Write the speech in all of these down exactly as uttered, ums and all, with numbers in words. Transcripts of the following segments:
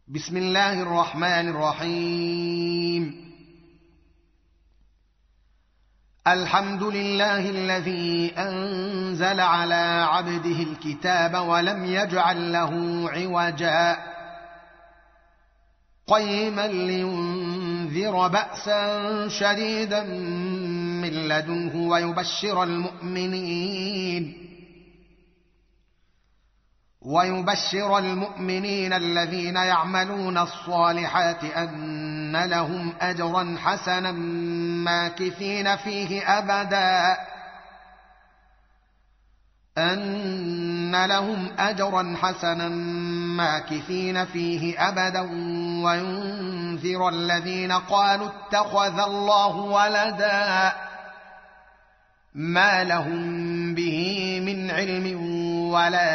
بسم الله الرحمن الرحيم. الحمد لله الذي أنزل على عبده الكتاب ولم يجعل له عوجا قيما لينذر بأسا شديدا من لدنه ويبشر المؤمنين ويبشر المؤمنين الذين يعملون الصالحات أن لهم أجرا حسنا ماكثين فيه أبدا أن لهم أجرا حسنا ماكثين فيه أبدا وينذر الذين قالوا اتخذ الله ولدا ما لهم به من علم ولا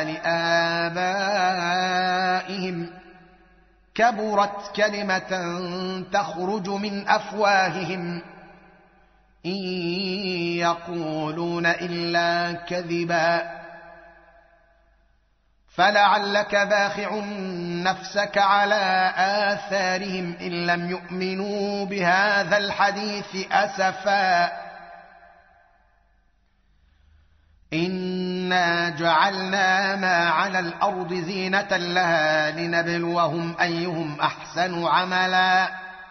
لآبائهم كبرت كلمة تخرج من أفواههم إن يقولون إلا كذبا فلعلك باخع نفسك على آثارهم إن لم يؤمنوا بهذا الحديث أسفا إنا جعلنا ما على الأرض زينة لها لنبلوهم أيهم أحسن عملا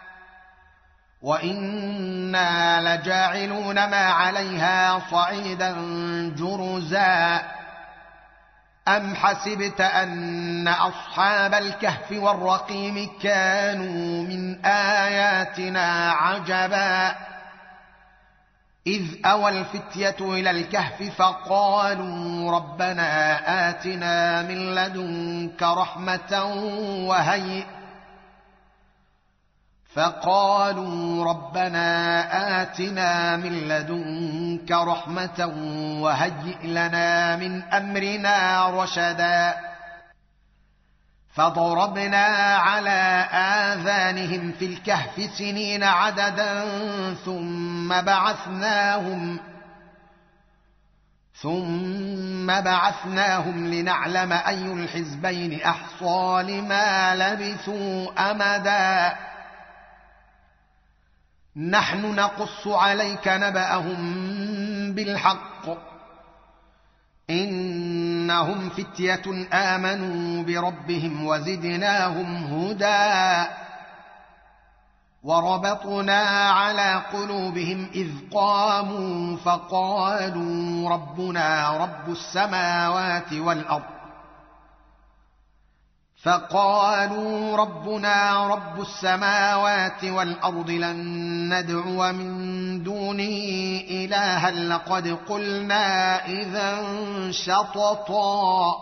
وإنا لجاعلون ما عليها صعيدا جرزا أم حسبت أن أصحاب الكهف والرقيم كانوا من آياتنا عجبا إذ أوى الفتية إلى الكهف فقالوا ربنا آتنا من لدنك رحمة وهيئ فقالوا ربنا آتنا من لدنك رحمة وهيئ لنا من أمرنا رشدا فضربنا على آذانهم في الكهف سنين عددا ثم بعثناهم ثم بعثناهم لنعلم أي الحزبين أحصى لما لبثوا أمدا نحن نقص عليك نبأهم بالحق إنهم فتية آمنوا بربهم وزدناهم هدى وربطنا على قلوبهم إذ قاموا فقالوا ربنا رب السماوات والأرض فقالوا ربنا رب السماوات والأرض لن ندعو من دونه إلها لقد قلنا إذا شططا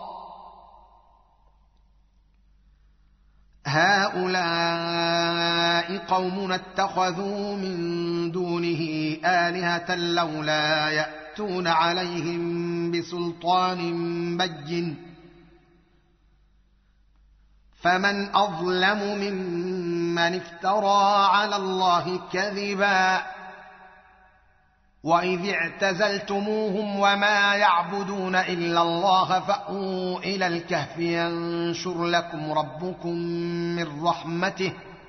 هؤلاء قومنا اتخذوا من دونه آلهة لولا يأتون عليهم بسلطان بين فمن أظلم ممن افترى على الله كذبا وإذ اعتزلتموهم وما يعبدون إلا الله فأووا إلى الكهف ينشر لكم ربكم من رحمته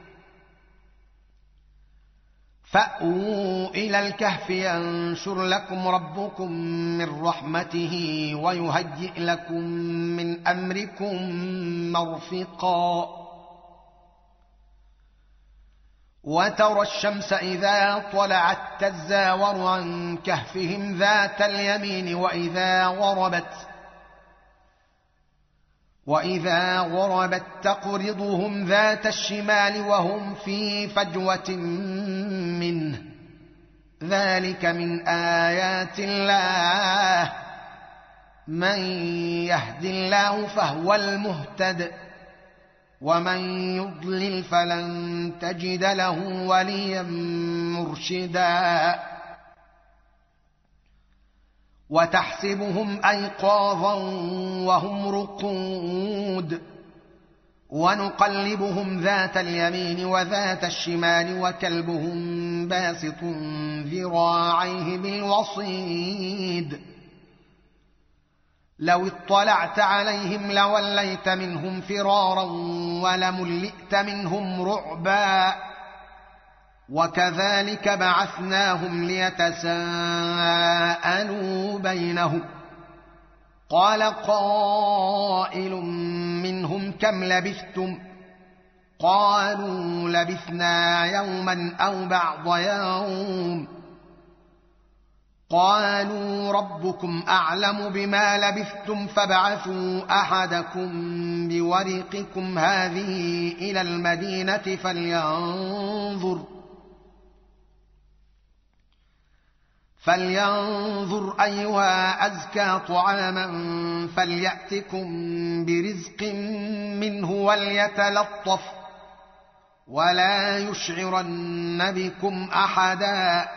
فأووا إلى الكهف ينشر لكم ربكم من رحمته ويهيئ لكم من أمركم مرفقا وترى الشمس إذا طلعت تزاور عن كهفهم ذات اليمين وإذا غربت وإذا غربت تقرضهم ذات الشمال وهم في فجوة منه ذلك من آيات الله من يهد الله فهو المهتد ومن يضلل فلن تجد له وليا مرشدا وتحسبهم أيقاظا وهم رقود ونقلبهم ذات اليمين وذات الشمال وكلبهم باسط ذراعيه بالوصيد لو اطلعت عليهم لوليت منهم فرارا ولملئت منهم رعبا وكذلك بعثناهم ليتساءلوا بينهم قال قائل منهم كم لبثتم قالوا لبثنا يوما أو بعض يوم قالوا ربكم أعلم بما لبثتم فابعثوا أحدكم بورقكم هذه إلى المدينة فلينظر فلينظر أيها أزكى طعاما فليأتكم برزق منه وليتلطف ولا يشعرن بكم أحدا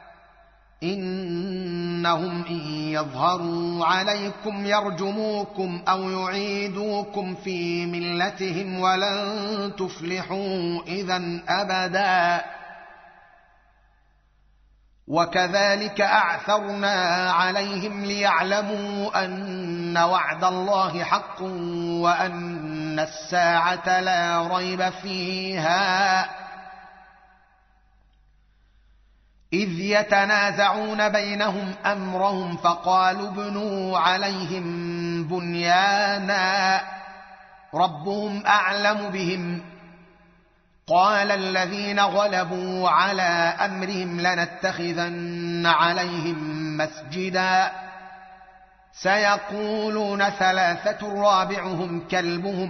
إنهم إن يظهروا عليكم يرجموكم أو يعيدوكم في ملتهم ولن تفلحوا إذا أبدا وكذلك أعثرنا عليهم ليعلموا أن وعد الله حق وأن الساعة لا ريب فيها إذ يتنازعون بينهم أمرهم فقالوا ابنوا عليهم بنيانا ربهم أعلم بهم قال الذين غلبوا على أمرهم لنتخذن عليهم مسجدا سيقولون ثلاثة رابعهم كلبهم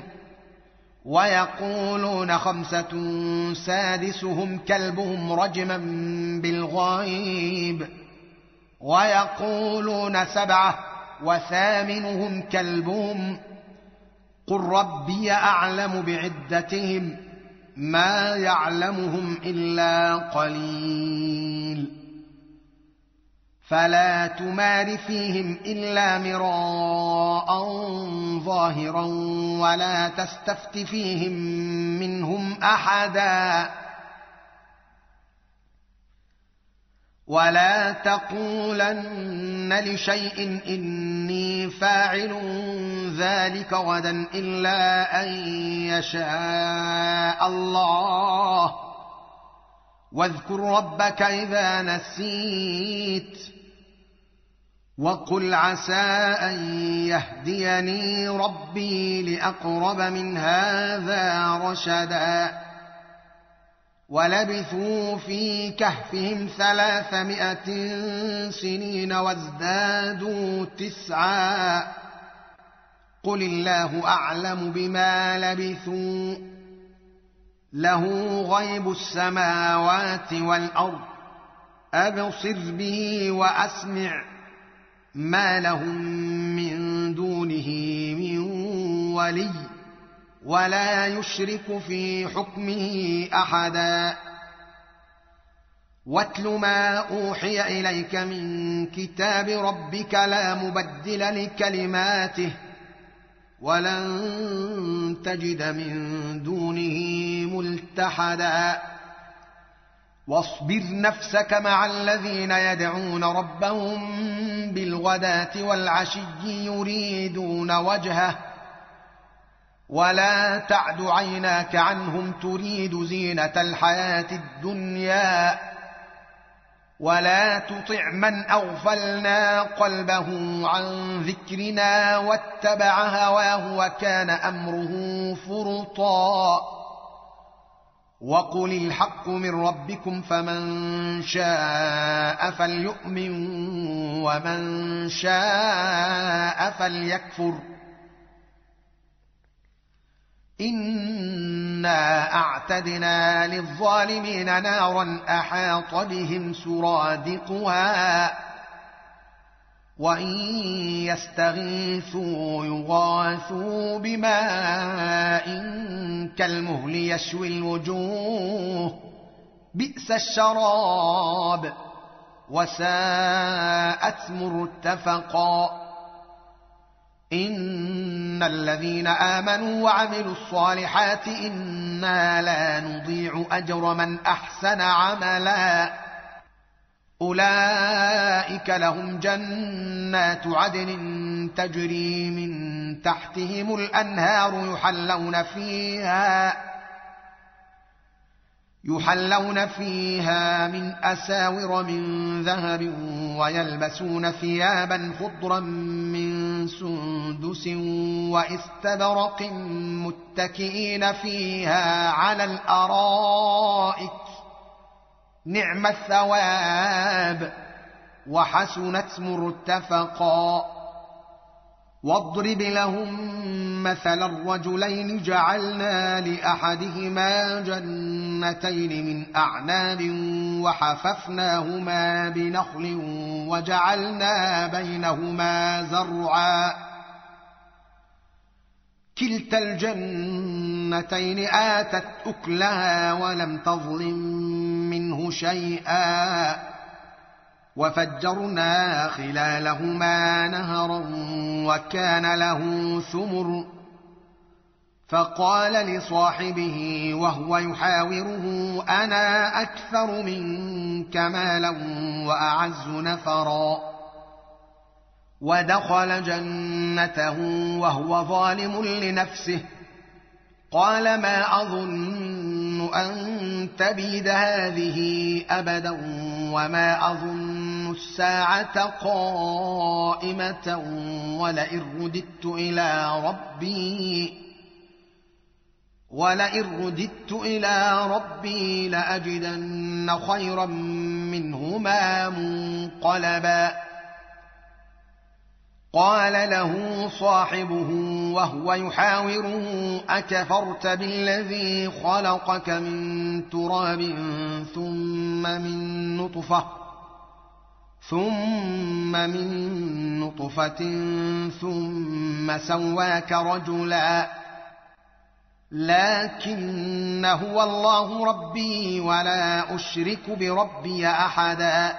ويقولون خمسة سادسهم كلبهم رجما بالغيب ويقولون سبعة وثامنهم كلبهم قل ربي أعلم بعدتهم ما يعلمهم إلا قليل فلا تمار فيهم إلا مراء ظاهرا ولا تستفت فيهم منهم أحدا ولا تقولن لشيء إني فاعل ذلك غدا إلا أن يشاء الله واذكر ربك إذا نسيت وقل عسى أن يهديني ربي لأقرب من هذا رشدا ولبثوا في كهفهم ثلاثمائة سنين وازدادوا تسعا قل الله أعلم بما لبثوا له غيب السماوات والأرض أبصر به وأسمع ما لهم من دونه من ولي ولا يشرك في حكمه أحدا واتل ما أوحي إليك من كتاب ربك لا مبدل لكلماته ولن تجد من دونه ملتحدا واصبر نفسك مع الذين يدعون ربهم بالغداة والعشي يريدون وجهه ولا تعد عيناك عنهم تريد زينة الحياة الدنيا ولا تطع من أغفلنا قلبه عن ذكرنا واتبع هواه وكان أمره فرطا وقل الحق من ربكم فمن شاء فليؤمن ومن شاء فليكفر إنا أعتدنا للظالمين نارا أحاط بهم سرادقها وإن يستغيثوا يغاثوا بماء كالمهل يشوي الوجوه بئس الشراب وساءت مرتفقا إن الذين آمنوا وعملوا الصالحات إنا لا نضيع أجر من أحسن عملا أولئك لهم جنات عدن تجري من تحتهم الأنهار يحلون فيها يحلون فيها من أساور من ذهب ويلبسون ثيابا خضرا من سندس واستبرق متكئين فيها على الأرائك نعم الثواب وحسنت مرتفقا. واضرب لهم مثل الرجلين جعلنا لأحدهما جنتين من أعناب وحففناهما بنخل وجعلنا بينهما زرعا كلتا الجنتين آتت أكلها ولم تظلم منه شيئا وفجرنا خلالهما نهرا وكان له ثمر فقال لصاحبه وهو يحاوره أنا أكثر منك مالا وأعز نفرا ودخل جنته وهو ظالم لنفسه قال ما أظن أن تبيد هذه أبدا وما أظن الساعة قائمة ولئن رددت إلى ربي ولئن رددت إلى ربي لأجدن خيرا منهما منقلبا. قال له صاحبه وهو يحاوره أكفرت بالذي خلقك من تراب ثم من نطفة ثم من نطفة ثم سواك رجلا لكن هو الله ربي ولا أشرك بربي أحدا.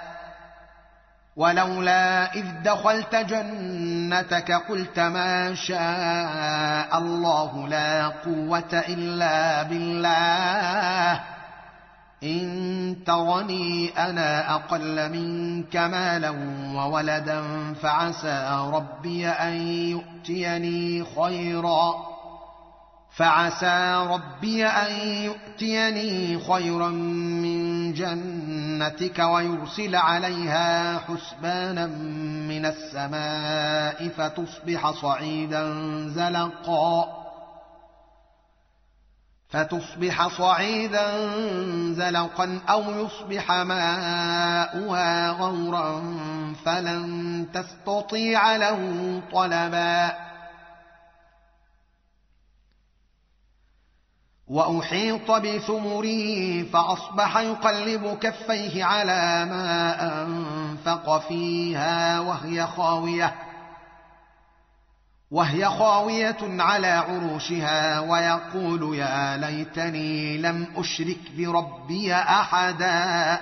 ولولا إذ دخلت جنتك قلت ما شاء الله لا قوة إلا بالله إن ترني أنا أقل منك مالا وولدا فعسى ربي أن يؤتيني خيرا فعسى ربي أن يؤتيني خيرا من جنتك ويرسل عليها حسبانا من السماء فتصبح صعيدا زلقا فتصبح صعيدا زلقا أو يصبح ماؤها غورا فلن تستطيع له طلبا. وأحيط بثمره فأصبح يقلب كفيه على ما أنفق فيها وهي خاوية وهي خاوية على عروشها ويقول يا ليتني لم أشرك بربي أحدا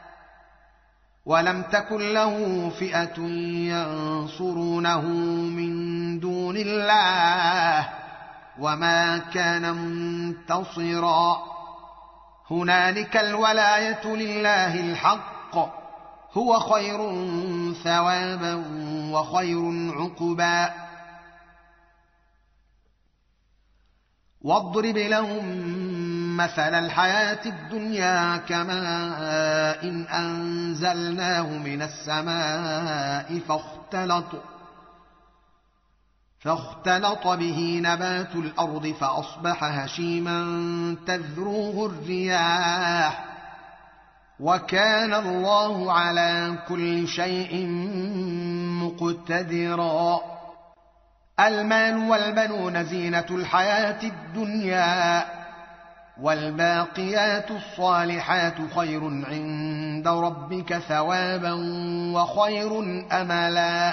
ولم تكن له فئة ينصرونه من دون الله وما كان منتصرا. هنالك الولاية لله الحق هو خير ثوابا وخير عقبا. واضرب لهم مثل الحياة الدنيا كماء إن أنزلناه من السماء فاختلط فاختلط به نبات الأرض فأصبح هشيما تذروه الرياح وكان الله على كل شيء مقتدرا. المال والبنون زينة الحياة الدنيا والباقيات الصالحات خير عند ربك ثوابا وخير أملا.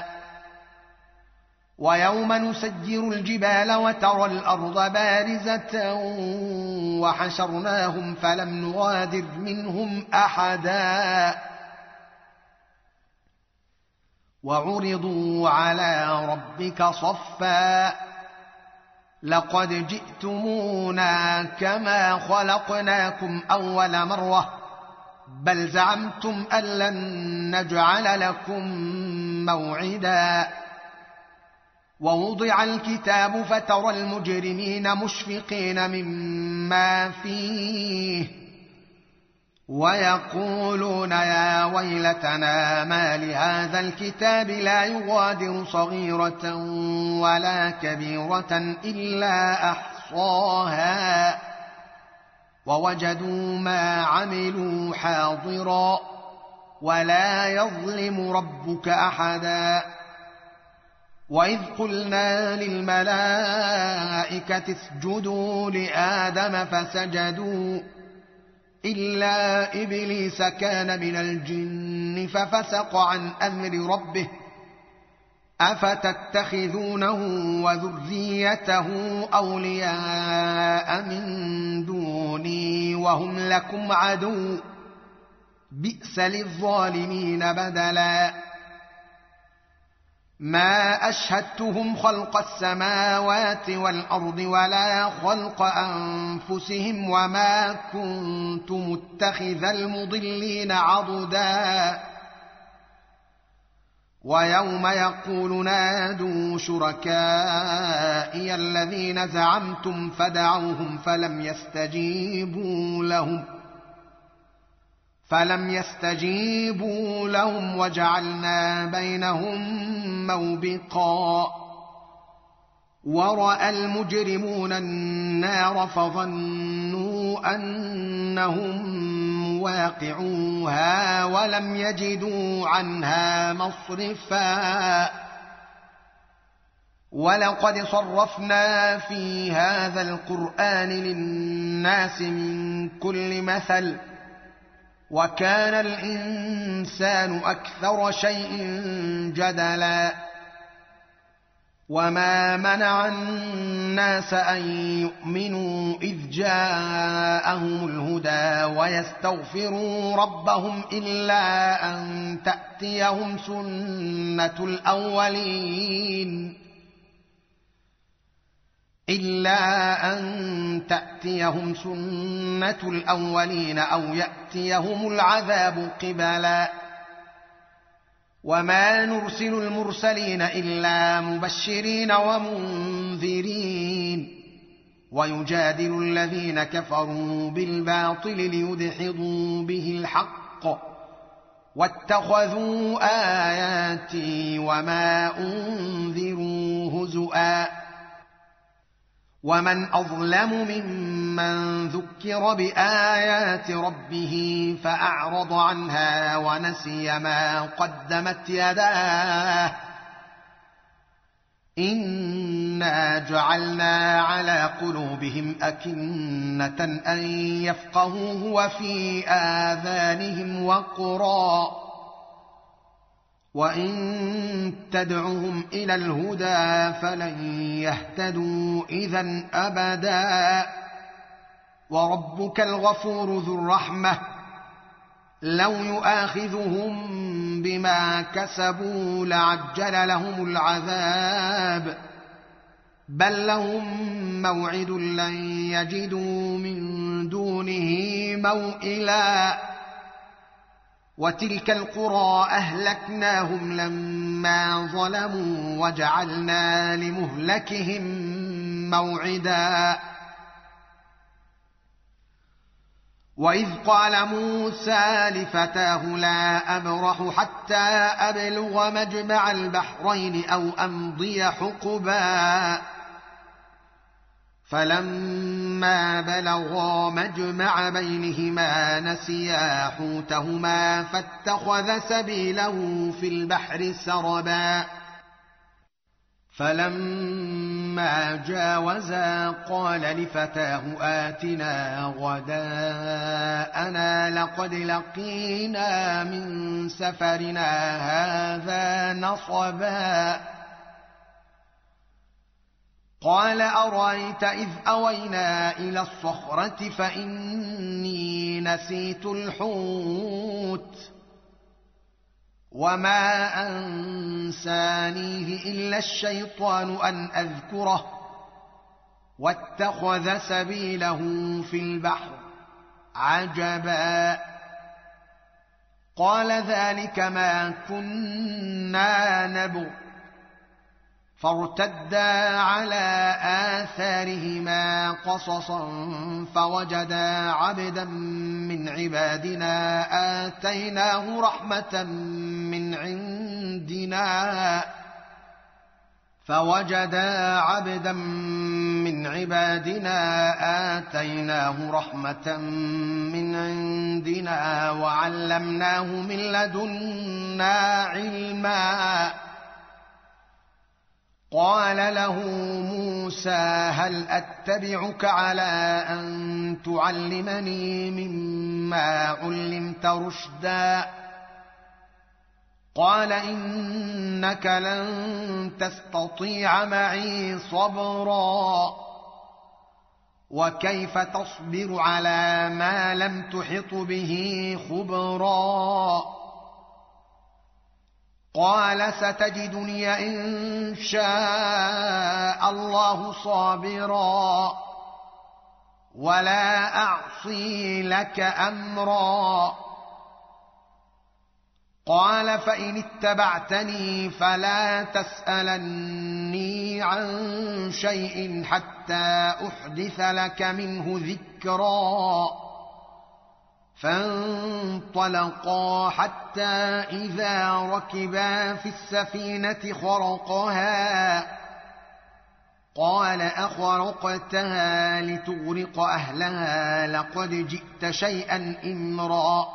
ويوم نسجر الجبال وترى الأرض بارزة وحشرناهم فلم نغادر منهم أحدا وعرضوا على ربك صفا لقد جئتمونا كما خلقناكم أول مرة بل زعمتم أن لن نجعل لكم موعدا ووضع الكتاب فترى المجرمين مشفقين مما فيه ويقولون يا ويلتنا ما لهذا الكتاب لا يغادر صغيرة ولا كبيرة إلا أحصاها ووجدوا ما عملوا حاضرا ولا يظلم ربك أحدا. وإذ قلنا للملائكة اسجدوا لآدم فسجدوا إلا إبليس كان من الجن ففسق عن أمر ربه أفتتخذونه وذريته أولياء من دوني وهم لكم عدو بئس للظالمين بدلا. ما أشهدتهم خلق السماوات والأرض ولا خلق أنفسهم وما كنت متخذ المضلين عضدا. ويوم يقول نادوا شركائي الذين زعمتم فدعوهم فلم يستجيبوا لهم فلم يستجيبوا لهم وجعلنا بينهم موبقا. ورأى المجرمون النار فظنوا أنهم مواقعوها ولم يجدوا عنها مصرفا. ولقد صرفنا في هذا القرآن للناس من كل مثل وكان الإنسان أكثر شيء جدلا. وما منع الناس أن يؤمنوا إذ جاءهم الهدى ويستغفروا ربهم إلا أن تأتيهم سنة الأولين إلا أن تأتيهم سنة الأولين أو يأتيهم العذاب قبلا. وما نرسل المرسلين إلا مبشرين ومنذرين ويجادل الذين كفروا بالباطل ليدحضوا به الحق واتخذوا آياتي وما أنذروا هزؤا. ومن أظلم ممن ذكر بآيات ربه فأعرض عنها ونسي ما قدمت يداه إنا جعلنا على قلوبهم أكنة أن يفقهوه وفي آذانهم وقرا وإن تدعهم إلى الهدى فلن يهتدوا إذا أبدا. وربك الغفور ذو الرحمة لو يؤاخذهم بما كسبوا لعجل لهم العذاب بل لهم موعد لن يجدوا من دونه موئلا. وتلك القرى أهلكناهم لما ظلموا وجعلنا لمهلكهم موعدا. وإذ قال موسى لفتاه لا أبرح حتى أبلغ مجمع البحرين أو أمضي حقبا فلما بلغا مجمع بينهما نسيا حوتهما فاتخذ سبيله في البحر سربا. فلما جاوزا قال لفتاه آتنا غداءنا لقد لقينا من سفرنا هذا نصبا. قال أرأيت إذ أوينا إلى الصخرة فإني نسيت الحوت وما أنسانيه إلا الشيطان أن أذكره واتخذ سبيله في البحر عجبا. قال ذلك ما كنا نبغ فارتدا على آثارهما قصصا فوجدا عبدا من عبادنا آتيناه رحمة من عندنا فوجدا عبدا من عبادنا آتيناه رحمة من عندنا وعلمناه من لدنا علما. قال له موسى هل أتبعك على أن تعلمني مما علمت رشدا؟ قال إنك لن تستطيع معي صبرا وكيف تصبر على ما لم تحط به خبرا؟ قال ستجدني إن شاء الله صابرا ولا أعصي لك أمرا. قال فإن اتبعتني فلا تسألني عن شيء حتى أحدث لك منه ذكرا. فانطلقا حتى إذا ركبا في السفينة خرقها قال أخرقتها لتغرق أهلها لقد جئت شيئا إمرا.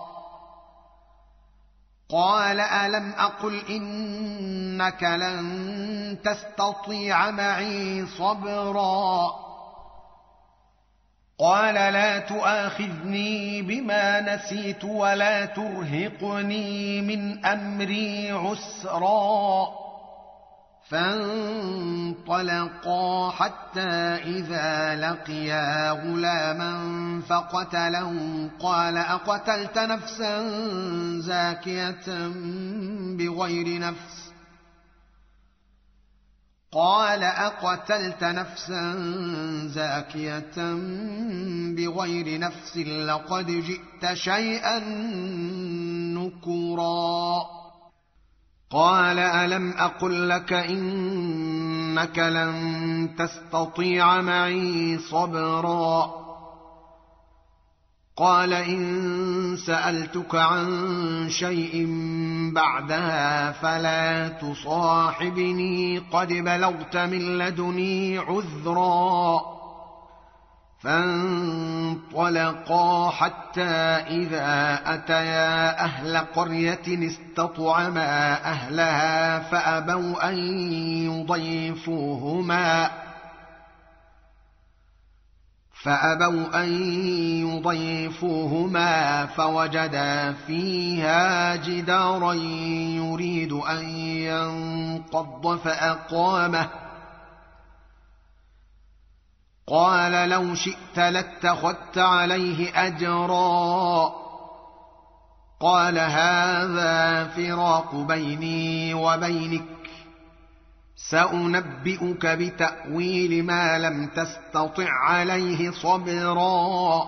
قال ألم أقل إنك لن تستطيع معي صبرا؟ قال لا تؤاخذني بما نسيت ولا ترهقني من أمري عسرا. فانطلقا حتى إذا لقيا غلاما فقتله قال أقتلت نفسا زاكية بغير نفس قال أقتلت نفسا زاكية بغير نفس لقد جئت شيئا نكرا. قال ألم أقل لك إنك لن تستطيع معي صبرا؟ قال إن سألتك عن شيء بعدها فلا تصاحبني قد بلغت من لدني عذرا. فانطلقا حتى إذا أتيا أهل قرية استطعما أهلها فأبوا أن يضيفوهما فأبوا أن يضيفوهما فوجدا فيها جدارا يريد أن ينقض فأقامه. قال لو شئت لاتخذت عليه أجرا. قال هذا فراق بيني وبينك سأنبئك بتأويل ما لم تستطع عليه صبرا.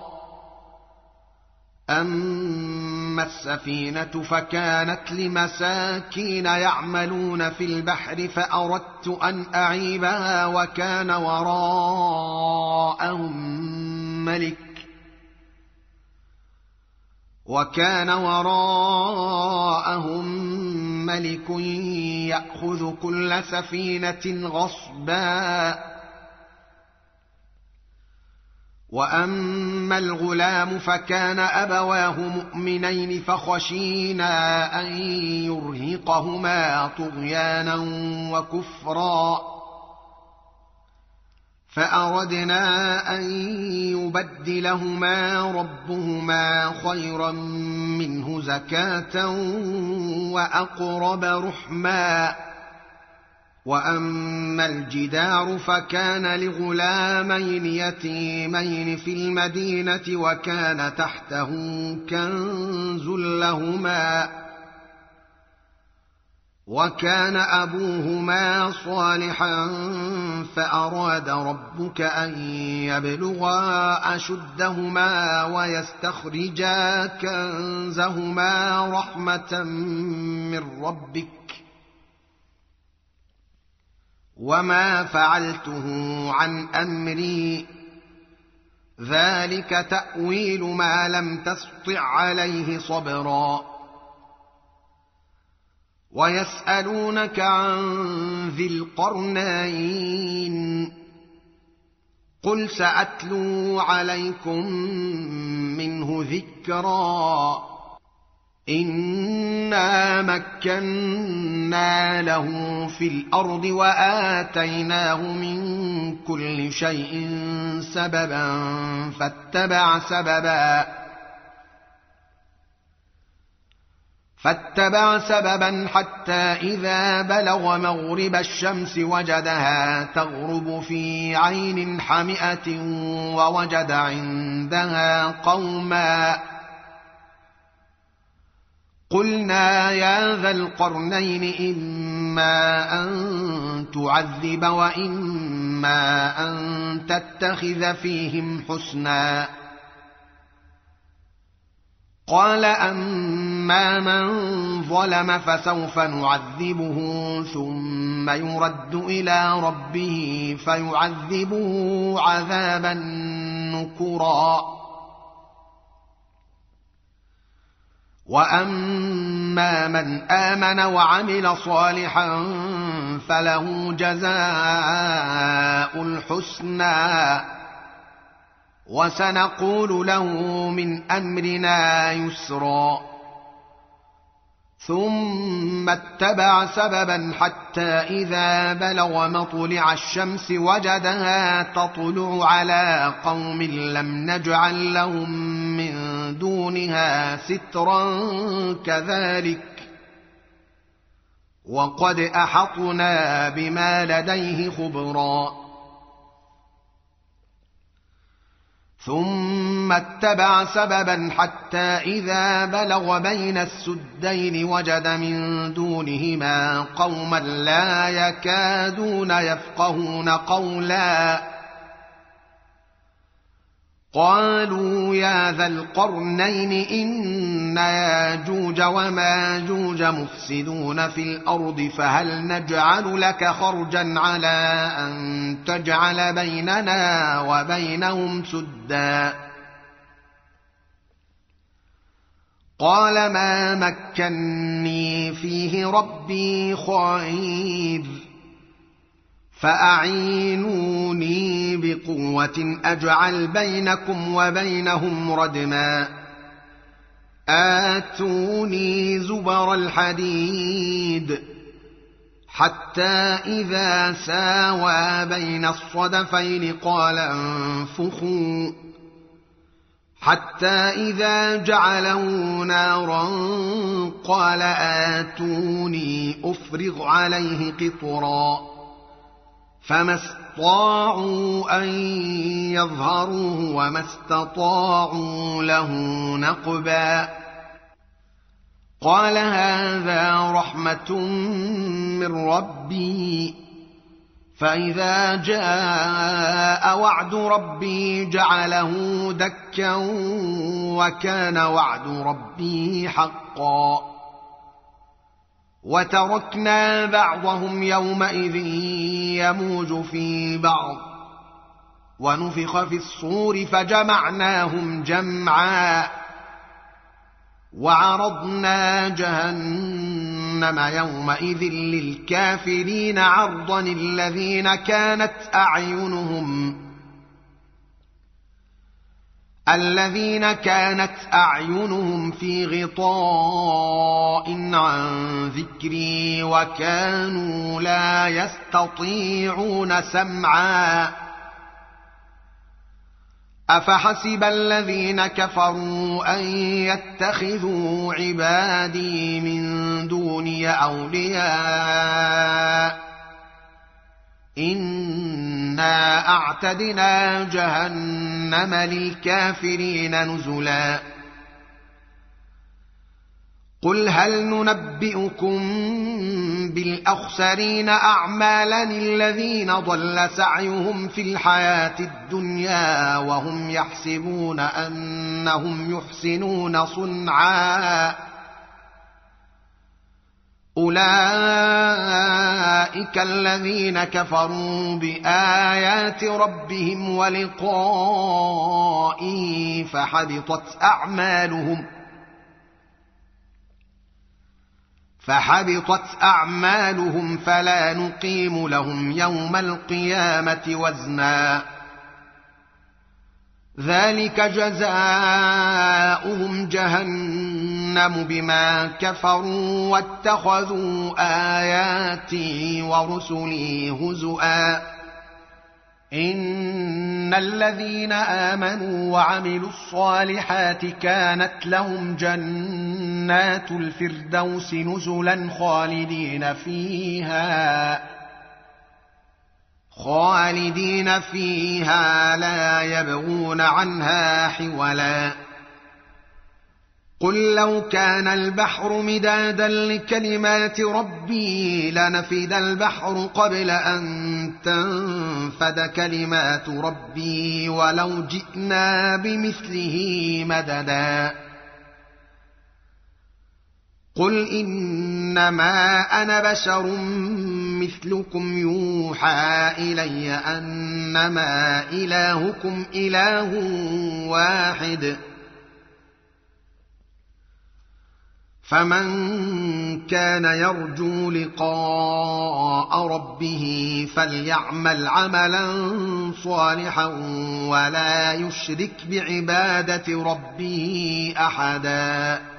أما السفينة فكانت لمساكين يعملون في البحر فأردت أن أعيبها وكان وراءهم ملك وكان وراءهم ملك يأخذ كل سفينة غصبا. وأما الغلام فكان أبواه مؤمنين فخشينا أن يرهقهما طغيانا وكفرا فأردنا أن يبدلهما ربهما خيرا منه زكاة وأقرب رحما. وأما الجدار فكان لغلامين يتيمين في المدينة وكان تحته كنز لهما وكان أبوهما صالحا فأراد ربك أن يبلغا أشدهما ويستخرجا كنزهما رحمة من ربك وما فعلته عن أمري ذلك تأويل ما لم تسطع عليه صبرا ويسألونك عن ذي القرنين قل سأتلو عليكم منه ذكرا إنا مكنا له في الأرض وآتيناه من كل شيء سببا فاتبع سببا فاتبع سببا حتى إذا بلغ مغرب الشمس وجدها تغرب في عين حمئة ووجد عندها قوما قلنا يا ذا القرنين إما أن تعذب وإما أن تتخذ فيهم حسنا قال أما من ظلم فسوف نعذبه ثم يرد إلى ربه فيعذبه عذابا نكرا وأما من آمن وعمل صالحا فله جزاء الحسنى وسنقول له من أمرنا يسرا ثم اتبع سببا حتى إذا بلغ مطلع الشمس وجدها تطلع على قوم لم نجعل لهم من دونها سترا كذلك وقد أحطنا بما لديه خبرا ثم اتبع سببا حتى إذا بلغ بين السدين وجد من دونهما قوما لا يكادون يفقهون قولا قالوا يا ذا القرنين إن ياجوج وماجوج مفسدون في الأرض فهل نجعل لك خرجا على أن تجعل بيننا وبينهم سدا قال ما مكني فيه ربي خير فأعينوني بقوة أجعل بينكم وبينهم ردما آتوني زبر الحديد حتى إذا ساوى بين الصدفين قال انفخوا حتى إذا جعله نارا قال آتوني أفرغ عليه قطرا فما استطاعوا أن يظهروه وما استطاعوا له نقبا قال هذا رحمة من ربي فإذا جاء وعد ربي جعله دكا وكان وعد ربي حقا وتركنا بعضهم يومئذ يموج في بعض ونفخ في الصور فجمعناهم جمعا وعرضنا جهنم يومئذ للكافرين عرضا الذين كانت أعينهم الذين كانت أعينهم في غطاء عن ذكري وكانوا لا يستطيعون سمعا أفحسب الذين كفروا أن يتخذوا عبادي من دوني أولياء إنا أعتدنا جهنم للكافرين نزلا قل هل ننبئكم بالأخسرين أعمالا الذين ضل سعيهم في الحياة الدنيا وهم يحسبون أنهم يحسنون صنعا أولئك الذين كفروا بآيات ربهم ولقائه فحبطت أعمالهم فحبطت أعمالهم فلا نقيم لهم يوم القيامة وزنا ذلك جزاؤهم جهنم بما كفروا واتخذوا آياتي ورسلي هزؤا إن الذين آمنوا وعملوا الصالحات كانت لهم جنات الفردوس نزلا خالدين فيها خالدين فيها لا يبغون عنها حولا قل لو كان البحر مدادا لكلمات ربي لنفد البحر قبل أن تنفد كلمات ربي ولو جئنا بمثله مددا قل إنما أنا بشر مثلكم يوحى إلي أنما إلهكم إله واحد فمن كان يرجو لقاء ربه فليعمل عملا صالحا ولا يشرك بعبادة ربه أحدا